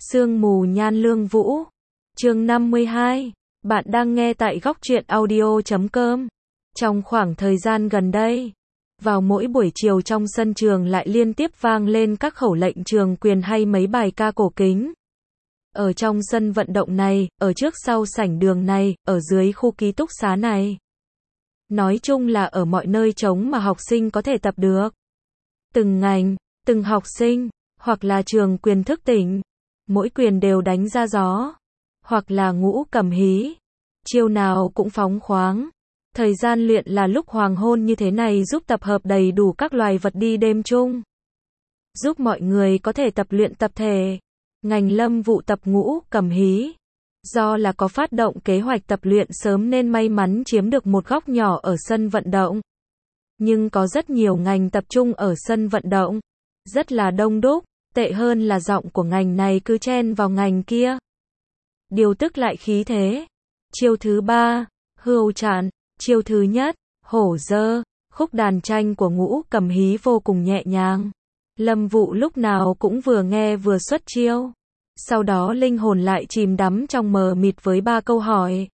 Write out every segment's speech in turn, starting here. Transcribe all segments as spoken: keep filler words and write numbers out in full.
Sương mù nhan lương vũ. Chương năm mươi hai. Bạn đang nghe tại góc truyện audio chấm com. Trong khoảng thời gian gần đây, vào mỗi buổi chiều trong sân trường lại liên tiếp vang lên các khẩu lệnh trường quyền hay mấy bài ca cổ kính. Ở trong sân vận động này, ở trước sau sảnh đường này, ở dưới khu ký túc xá này. Nói chung là ở mọi nơi trống mà học sinh có thể tập được. Từng ngành, từng học sinh, hoặc là trường quyền thức tỉnh, mỗi quyền đều đánh ra gió, hoặc là ngũ cầm hí, chiêu nào cũng phóng khoáng. Thời gian luyện là lúc hoàng hôn như thế này giúp tập hợp đầy đủ các loài vật đi đêm chung, giúp mọi người có thể tập luyện tập thể. Ngành lâm vụ tập ngũ cầm hí, do là có phát động kế hoạch tập luyện sớm nên may mắn chiếm được một góc nhỏ ở sân vận động. Nhưng có rất nhiều ngành tập trung ở sân vận động, rất là đông đúc, tệ hơn là giọng của ngành này cứ chen vào ngành kia. Điều tức lại khí thế. Chiêu thứ ba, hươu trạn, chiêu thứ nhất, hổ dơ, khúc đàn tranh của ngũ cầm hí vô cùng nhẹ nhàng. Lâm Vụ lúc nào cũng vừa nghe vừa xuất chiêu. Sau đó linh hồn lại chìm đắm trong mờ mịt với ba câu hỏi.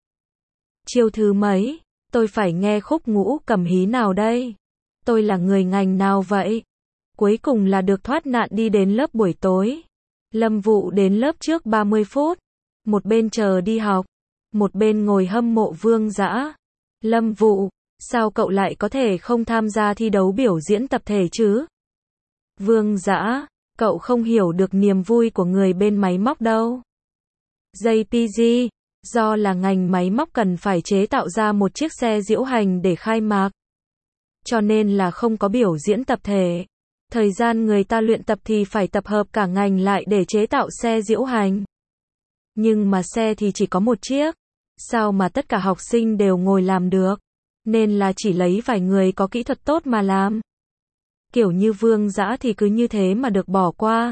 Chiêu thứ mấy? Tôi phải nghe khúc ngũ cầm hí nào đây? Tôi là người ngành nào vậy? Cuối cùng là được thoát nạn đi đến lớp buổi tối. Lâm Vụ đến lớp trước ba mươi phút. Một bên chờ đi học, một bên ngồi hâm mộ Vương Dã. Lâm Vụ, sao cậu lại có thể không tham gia thi đấu biểu diễn tập thể chứ? Vương Dã, cậu không hiểu được niềm vui của người bên máy móc đâu. giê pê giê, do là ngành máy móc cần phải chế tạo ra một chiếc xe diễu hành để khai mạc, cho nên là không có biểu diễn tập thể. Thời gian người ta luyện tập thì phải tập hợp cả ngành lại để chế tạo xe diễu hành. Nhưng mà xe thì chỉ có một chiếc, sao mà tất cả học sinh đều ngồi làm được, nên là chỉ lấy vài người có kỹ thuật tốt mà làm. Kiểu như Vương Dã thì cứ như thế mà được bỏ qua.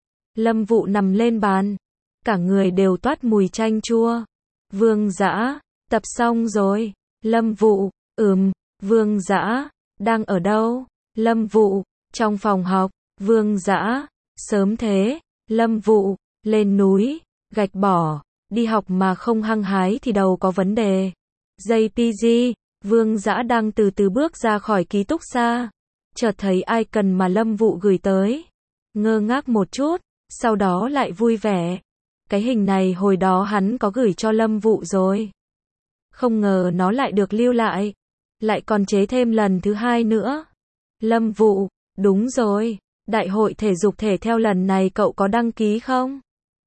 Lâm Vụ nằm lên bàn, cả người đều toát mùi chanh chua. Vương Dã, tập xong rồi. Lâm Vụ, ừm. Vương Dã, đang ở đâu? Lâm Vụ, trong phòng học. Vương Dã, sớm thế. Lâm Vụ, lên núi, gạch bỏ, đi học mà không hăng hái thì đầu có vấn đề. giê pê giê, Vương Dã đang từ từ bước ra khỏi ký túc xá, chợt thấy icon mà Lâm Vụ gửi tới. Ngơ ngác một chút, sau đó lại vui vẻ. Cái hình này hồi đó hắn có gửi cho Lâm Vụ rồi. Không ngờ nó lại được lưu lại, lại còn chế thêm lần thứ hai nữa. Lâm Vụ, đúng rồi, đại hội thể dục thể thao lần này cậu có đăng ký không?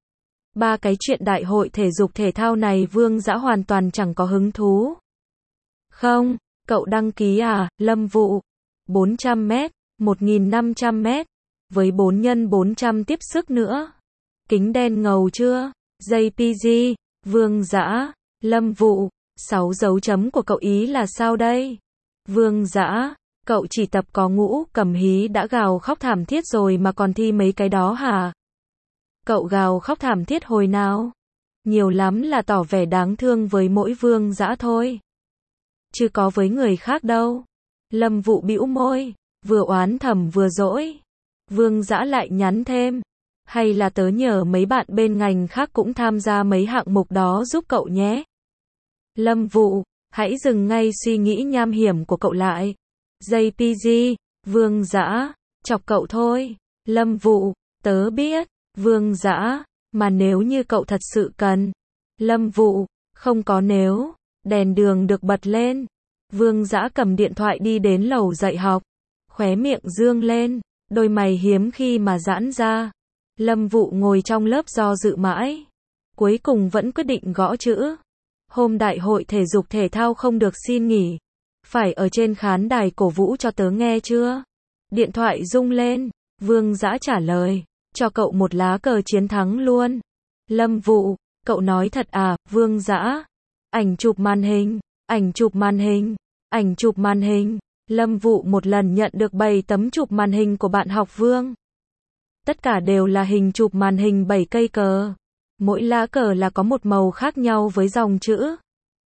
Ba cái chuyện đại hội thể dục thể thao này Vương Dã hoàn toàn chẳng có hứng thú. Không, cậu đăng ký à? Lâm Vụ, bốn trăm mét, một nghìn năm trăm mét, với bốn nhân bốn trăm tiếp sức nữa. Kính đen ngầu chưa? giê pê giê, Vương Dã, Lâm Vụ, sáu dấu chấm của cậu ý là sao đây? Vương Dã, cậu chỉ tập có ngũ cầm hí đã gào khóc thảm thiết rồi mà còn thi mấy cái đó hả? Cậu gào khóc thảm thiết hồi nào? Nhiều lắm là tỏ vẻ đáng thương với mỗi Vương Dã thôi, chứ có với người khác đâu. Lâm Vụ bĩu môi, vừa oán thầm vừa dỗi. Vương Dã lại nhắn thêm, hay là tớ nhờ mấy bạn bên ngành khác cũng tham gia mấy hạng mục đó giúp cậu nhé. Lâm Vụ, hãy dừng ngay suy nghĩ nham hiểm của cậu lại. giê pê giê, Vương Dã, chọc cậu thôi. Lâm Vụ, tớ biết. Vương Dã, mà nếu như cậu thật sự cần. Lâm Vụ, không có nếu. Đèn đường được bật lên. Vương Dã cầm điện thoại đi đến lầu dạy học, khóe miệng dương lên, đôi mày hiếm khi mà giãn ra. Lâm Vụ ngồi trong lớp do dự mãi, cuối cùng vẫn quyết định gõ chữ. Hôm đại hội thể dục thể thao không được xin nghỉ, phải ở trên khán đài cổ vũ cho tớ nghe chưa? Điện thoại rung lên, Vương Dã trả lời, cho cậu một lá cờ chiến thắng luôn. Lâm Vụ, cậu nói thật à? Vương Dã, ảnh chụp màn hình, ảnh chụp màn hình, ảnh chụp màn hình. Lâm Vụ một lần nhận được bảy tấm chụp màn hình của bạn học Vương. Tất cả đều là hình chụp màn hình bảy cây cờ. Mỗi lá cờ là có một màu khác nhau với dòng chữ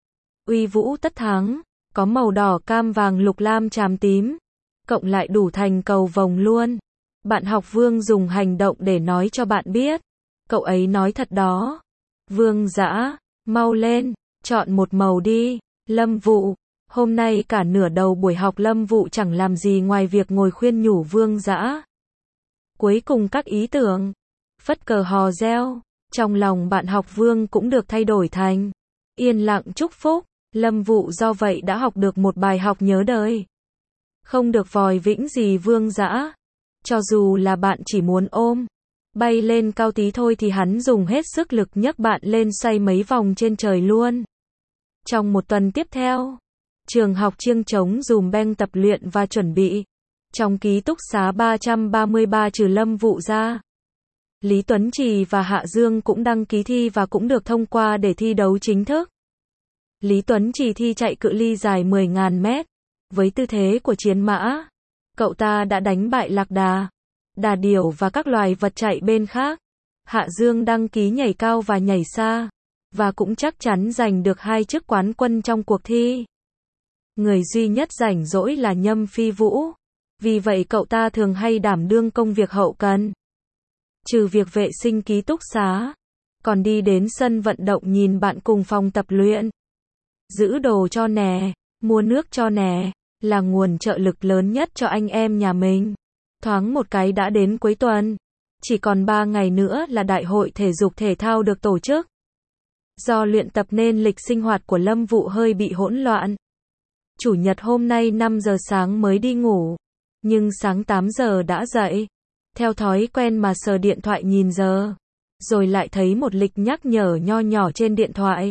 uy vũ tất thắng, có màu đỏ cam vàng lục lam tràm tím, cộng lại đủ thành cầu vồng luôn. Bạn học Vương dùng hành động để nói cho bạn biết, Cậu ấy nói thật đó. Vương Dã, mau lên, chọn một màu đi. Lâm Vụ, hôm nay cả nửa đầu buổi học Lâm Vụ chẳng làm gì ngoài việc ngồi khuyên nhủ Vương Dã. Cuối cùng các ý tưởng, phất cờ hò reo, trong lòng bạn học Vương cũng được thay đổi thành yên lặng chúc phúc. Lâm Vụ do vậy đã học được một bài học nhớ đời. Không được vòi vĩnh gì Vương Dã. Cho dù là bạn chỉ muốn ôm, bay lên cao tí thôi thì hắn dùng hết sức lực nhấc bạn lên xoay mấy vòng trên trời luôn. Trong một tuần tiếp theo, trường học chiêng trống dùm beng tập luyện và chuẩn bị. Trong ký túc xá ba trăm ba mươi ba trừ Lâm Vụ ra, Lý Tuấn Trì và Hạ Dương cũng đăng ký thi và cũng được thông qua để thi đấu chính thức. Lý Tuấn Trì thi chạy cự ly dài mười nghìn mét. Với tư thế của chiến mã, cậu ta đã đánh bại lạc đà, đà điểu và các loài vật chạy bên khác. Hạ Dương đăng ký nhảy cao và nhảy xa, và cũng chắc chắn giành được hai chức quán quân trong cuộc thi. Người duy nhất rảnh rỗi là Nhâm Phi Vũ. Vì vậy cậu ta thường hay đảm đương công việc hậu cần. Trừ việc vệ sinh ký túc xá, còn đi đến sân vận động nhìn bạn cùng phòng tập luyện. Giữ đồ cho nè, mua nước cho nè, là nguồn trợ lực lớn nhất cho anh em nhà mình. Thoáng một cái đã đến cuối tuần. Chỉ còn ba ngày nữa là đại hội thể dục thể thao được tổ chức. Do luyện tập nên lịch sinh hoạt của Lâm Vụ hơi bị hỗn loạn. Chủ nhật hôm nay năm giờ sáng mới đi ngủ, nhưng sáng tám giờ đã dậy. Theo thói quen mà sờ điện thoại nhìn giờ, rồi lại thấy một lịch nhắc nhở nho nhỏ trên điện thoại.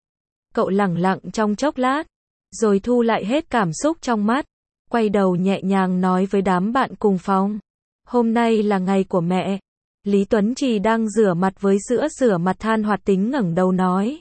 Cậu lẳng lặng trong chốc lát, rồi thu lại hết cảm xúc trong mắt, quay đầu nhẹ nhàng nói với đám bạn cùng phòng. Hôm nay là ngày của mẹ. Lý Tuấn Trì đang rửa mặt với sữa rửa mặt than hoạt tính ngẩng đầu nói.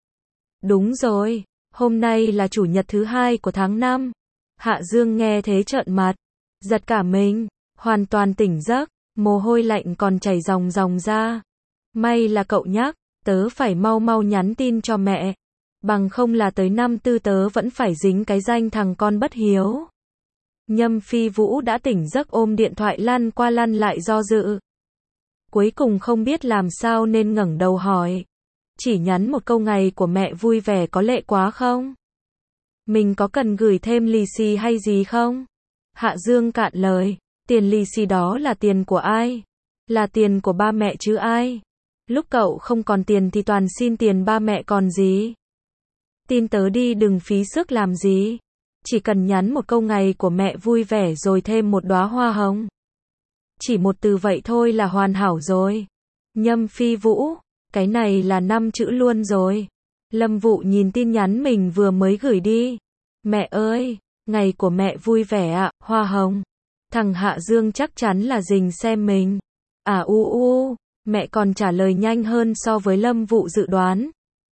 Đúng rồi, hôm nay là chủ nhật thứ hai của tháng năm. Hạ Dương nghe thế trợn mặt, giật cả mình, hoàn toàn tỉnh giấc, mồ hôi lạnh còn chảy ròng ròng ra. May là cậu nhắc, tớ phải mau mau nhắn tin cho mẹ. Bằng không là tới năm tư tớ vẫn phải dính cái danh thằng con bất hiếu. Nhâm Phi Vũ đã tỉnh giấc ôm điện thoại lăn qua lăn lại do dự. Cuối cùng không biết làm sao nên ngẩng đầu hỏi. Chỉ nhắn một câu ngày của mẹ vui vẻ có lệ quá không? Mình có cần gửi thêm lì xì hay gì không? Hạ Dương cạn lời. Tiền lì xì đó là tiền của ai? Là tiền của ba mẹ chứ ai? Lúc cậu không còn tiền thì toàn xin tiền ba mẹ còn gì? Tin tớ đi đừng phí sức làm gì. Chỉ cần nhắn một câu ngày của mẹ vui vẻ rồi thêm một đóa hoa hồng. Chỉ một từ vậy thôi là hoàn hảo rồi. Nhâm Phi Vũ, cái này là năm chữ luôn rồi. Lâm Vụ nhìn tin nhắn mình vừa mới gửi đi. Mẹ ơi, ngày của mẹ vui vẻ ạ, hoa hồng. Thằng Hạ Dương chắc chắn là rình xem mình. À u u, mẹ còn trả lời nhanh hơn so với Lâm Vụ dự đoán.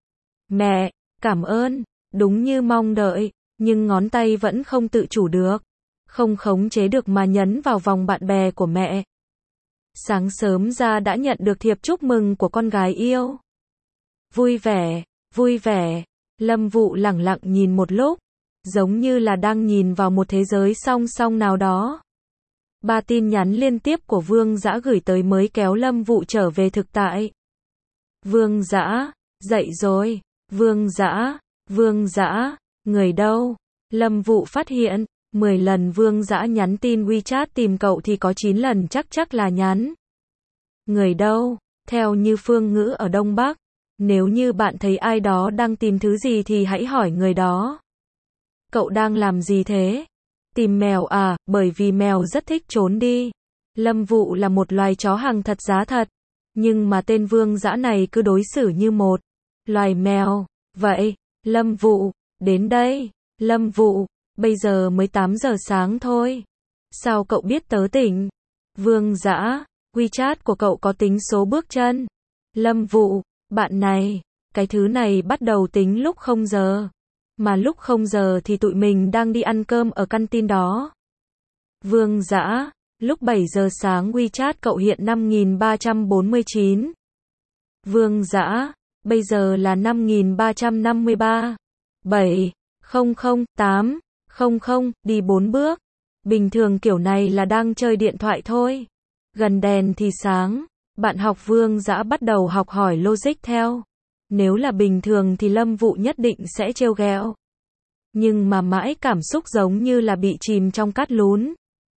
Mẹ, cảm ơn, đúng như mong đợi, nhưng ngón tay vẫn không tự chủ được. Không khống chế được mà nhấn vào vòng bạn bè của mẹ. Sáng sớm ra đã nhận được thiệp chúc mừng của con gái yêu. Vui vẻ, vui vẻ. Lâm Vụ lẳng lặng nhìn một lúc, giống như là đang nhìn vào một thế giới song song nào đó. Ba tin nhắn liên tiếp của Vương Dã gửi tới mới kéo Lâm Vụ trở về thực tại. Vương Dã, dậy rồi. Vương Dã, Vương Dã, người đâu? Lâm Vụ phát hiện, mười lần Vương Dã nhắn tin WeChat tìm cậu thì có chín lần chắc chắc là nhắn. Người đâu? Theo như phương ngữ ở Đông Bắc, nếu như bạn thấy ai đó đang tìm thứ gì thì hãy hỏi người đó. Cậu đang làm gì thế? Tìm mèo à, bởi vì mèo rất thích trốn đi. Lâm Vụ là một loài chó hàng thật giá thật, nhưng mà tên Vương Dã này cứ đối xử như một loài mèo. Vậy, Lâm Vụ, đến đây. Lâm Vụ, bây giờ mới tám giờ sáng thôi. Sao cậu biết tớ tỉnh? Vương Dã, WeChat của cậu có tính số bước chân. Lâm Vụ, bạn này, cái thứ này bắt đầu tính lúc không giờ. Mà lúc không giờ thì tụi mình đang đi ăn cơm ở căn tin đó. Vương Dã, lúc bảy giờ sáng WeChat cậu hiện năm nghìn ba trăm bốn mươi chín. Vương Dã, bây giờ là năm nghìn ba trăm năm mươi ba. bảy, không không, tám, không không, đi bốn bước. Bình thường kiểu này là đang chơi điện thoại thôi. Gần đèn thì sáng, Bạn học Vương Dã bắt đầu học hỏi logic theo. Nếu là bình thường thì Lâm Vụ nhất định sẽ trêu ghẹo. Nhưng mà mãi cảm xúc giống như là bị chìm trong cát lún.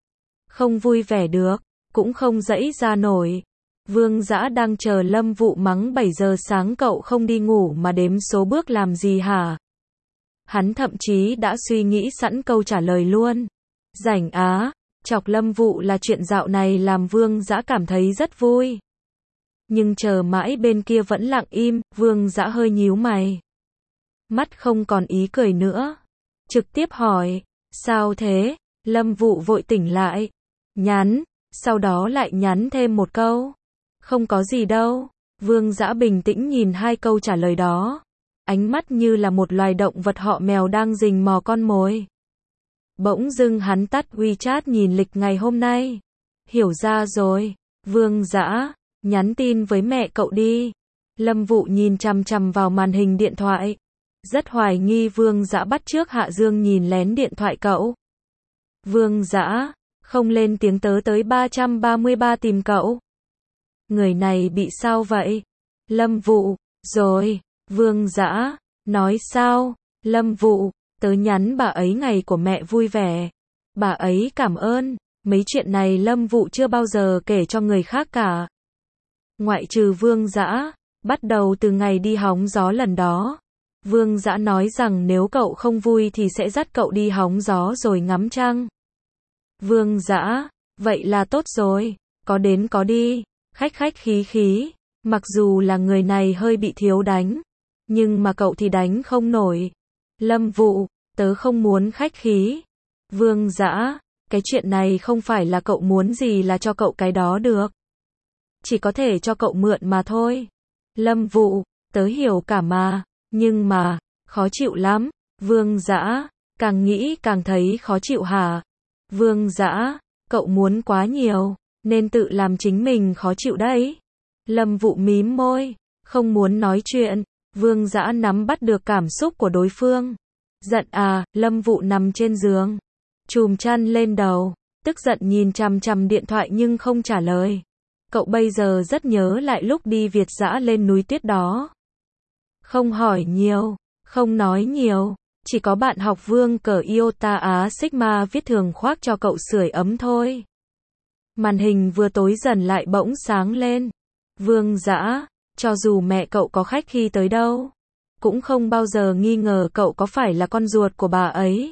Không vui vẻ được, cũng không dãy ra nổi. Vương Dã đang chờ Lâm Vụ mắng bảy giờ sáng cậu không đi ngủ mà đếm số bước làm gì hả? Hắn thậm chí đã suy nghĩ sẵn câu trả lời luôn. Rảnh á, chọc Lâm Vụ là chuyện dạo này làm Vương Dã cảm thấy rất vui. Nhưng chờ mãi bên kia vẫn lặng im, Vương Dã hơi nhíu mày. Mắt không còn ý cười nữa. Trực tiếp hỏi, sao thế? Lâm Vụ vội tỉnh lại. Nhắn, sau đó lại nhắn thêm một câu. Không có gì đâu. Vương Dã bình tĩnh nhìn hai câu trả lời đó. Ánh mắt như là một loài động vật họ mèo đang rình mò con mồi. Bỗng dưng hắn tắt WeChat nhìn lịch ngày hôm nay. Hiểu ra rồi. Vương Dã, nhắn tin với mẹ cậu đi. Lâm Vụ nhìn chằm chằm vào màn hình điện thoại. Rất hoài nghi Vương Dã bắt chước Hạ Dương nhìn lén điện thoại cậu. Vương Dã, không lên tiếng tớ tới ba trăm ba mươi ba tìm cậu. Người này bị sao vậy? Lâm Vụ, rồi. Vương Dã, nói sao? Lâm Vụ, tớ nhắn bà ấy ngày của mẹ vui vẻ. Bà ấy cảm ơn. Mấy chuyện này Lâm Vụ chưa bao giờ kể cho người khác cả. Ngoại trừ Vương Dã, bắt đầu từ ngày đi hóng gió lần đó. Vương Dã nói rằng nếu cậu không vui thì sẽ dắt cậu đi hóng gió rồi ngắm trăng. Vương Dã, vậy là tốt rồi, có đến có đi, khách khách khí khí. Mặc dù là người này hơi bị thiếu đánh, nhưng mà cậu thì đánh không nổi. Lâm Vụ, tớ không muốn khách khí. Vương Dã, cái chuyện này không phải là cậu muốn gì là cho cậu cái đó được. Chỉ có thể cho cậu mượn mà thôi. Lâm Vụ, tớ hiểu cả mà, nhưng mà, khó chịu lắm. Vương Dã, càng nghĩ càng thấy khó chịu hả? Vương Dã, cậu muốn quá nhiều, nên tự làm chính mình khó chịu đấy. Lâm Vụ mím môi, không muốn nói chuyện. Vương Dã nắm bắt được cảm xúc của đối phương. Giận à? Lâm Vụ nằm trên giường, chùm chăn lên đầu, tức giận nhìn chằm chằm điện thoại nhưng không trả lời. Cậu bây giờ rất nhớ lại lúc đi Việt dã lên núi tuyết đó. Không hỏi nhiều, không nói nhiều, chỉ có bạn học Vương cờ Iota Á Sigma viết thường khoác cho cậu sưởi ấm thôi. Màn hình vừa tối dần lại bỗng sáng lên. Vương Dã, cho dù mẹ cậu có khách khi tới đâu, cũng không bao giờ nghi ngờ cậu có phải là con ruột của bà ấy.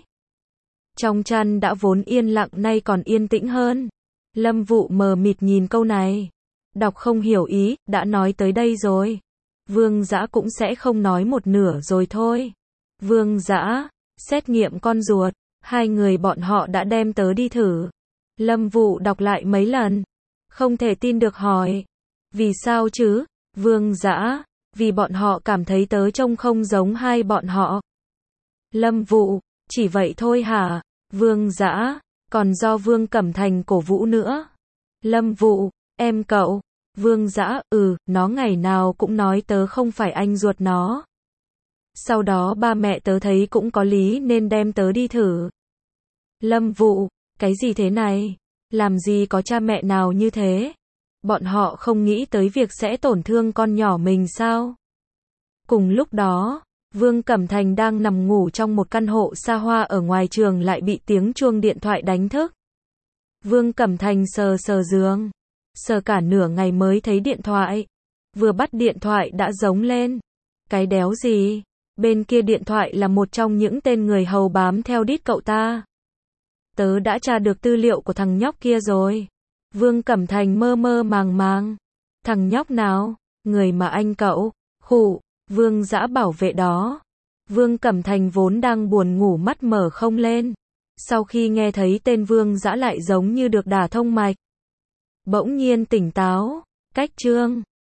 Trong chăn đã vốn yên lặng nay còn yên tĩnh hơn. Lâm Vụ mờ mịt nhìn câu này. Đọc không hiểu ý, đã nói tới đây rồi. Vương Dã cũng sẽ không nói một nửa rồi thôi. Vương Dã, xét nghiệm con ruột, hai người bọn họ đã đem tớ đi thử. Lâm Vụ đọc lại mấy lần. Không thể tin được hỏi. Vì sao chứ? Vương Dã, vì bọn họ cảm thấy tớ trông không giống hai bọn họ. Lâm Vụ, chỉ vậy thôi hả? Vương Dã, còn do Vương Cẩm Thành cổ vũ nữa. Lâm Vụ, em cậu. Vương Dã, ừ, nó ngày nào cũng nói tớ không phải anh ruột nó. Sau đó ba mẹ tớ thấy cũng có lý nên đem tớ đi thử. Lâm Vụ, cái gì thế này? Làm gì có cha mẹ nào như thế? Bọn họ không nghĩ tới việc sẽ tổn thương con nhỏ mình sao? Cùng lúc đó, Vương Cẩm Thành đang nằm ngủ trong một căn hộ xa hoa ở ngoài trường lại bị tiếng chuông điện thoại đánh thức. Vương Cẩm Thành sờ sờ giường, sờ cả nửa ngày mới thấy điện thoại. Vừa bắt điện thoại đã giống lên. Cái đéo gì? Bên kia điện thoại là một trong những tên người hầu bám theo đít cậu ta. Tớ đã tra được tư liệu của thằng nhóc kia rồi. Vương Cẩm Thành mơ mơ màng màng. Thằng nhóc nào? Người mà anh cậu, khụ, Vương Dã bảo vệ đó. Vương Cẩm Thành vốn đang buồn ngủ mắt mở không lên. Sau khi nghe thấy tên Vương Dã lại giống như được đả thông mạch. Bỗng nhiên tỉnh táo, cách chương.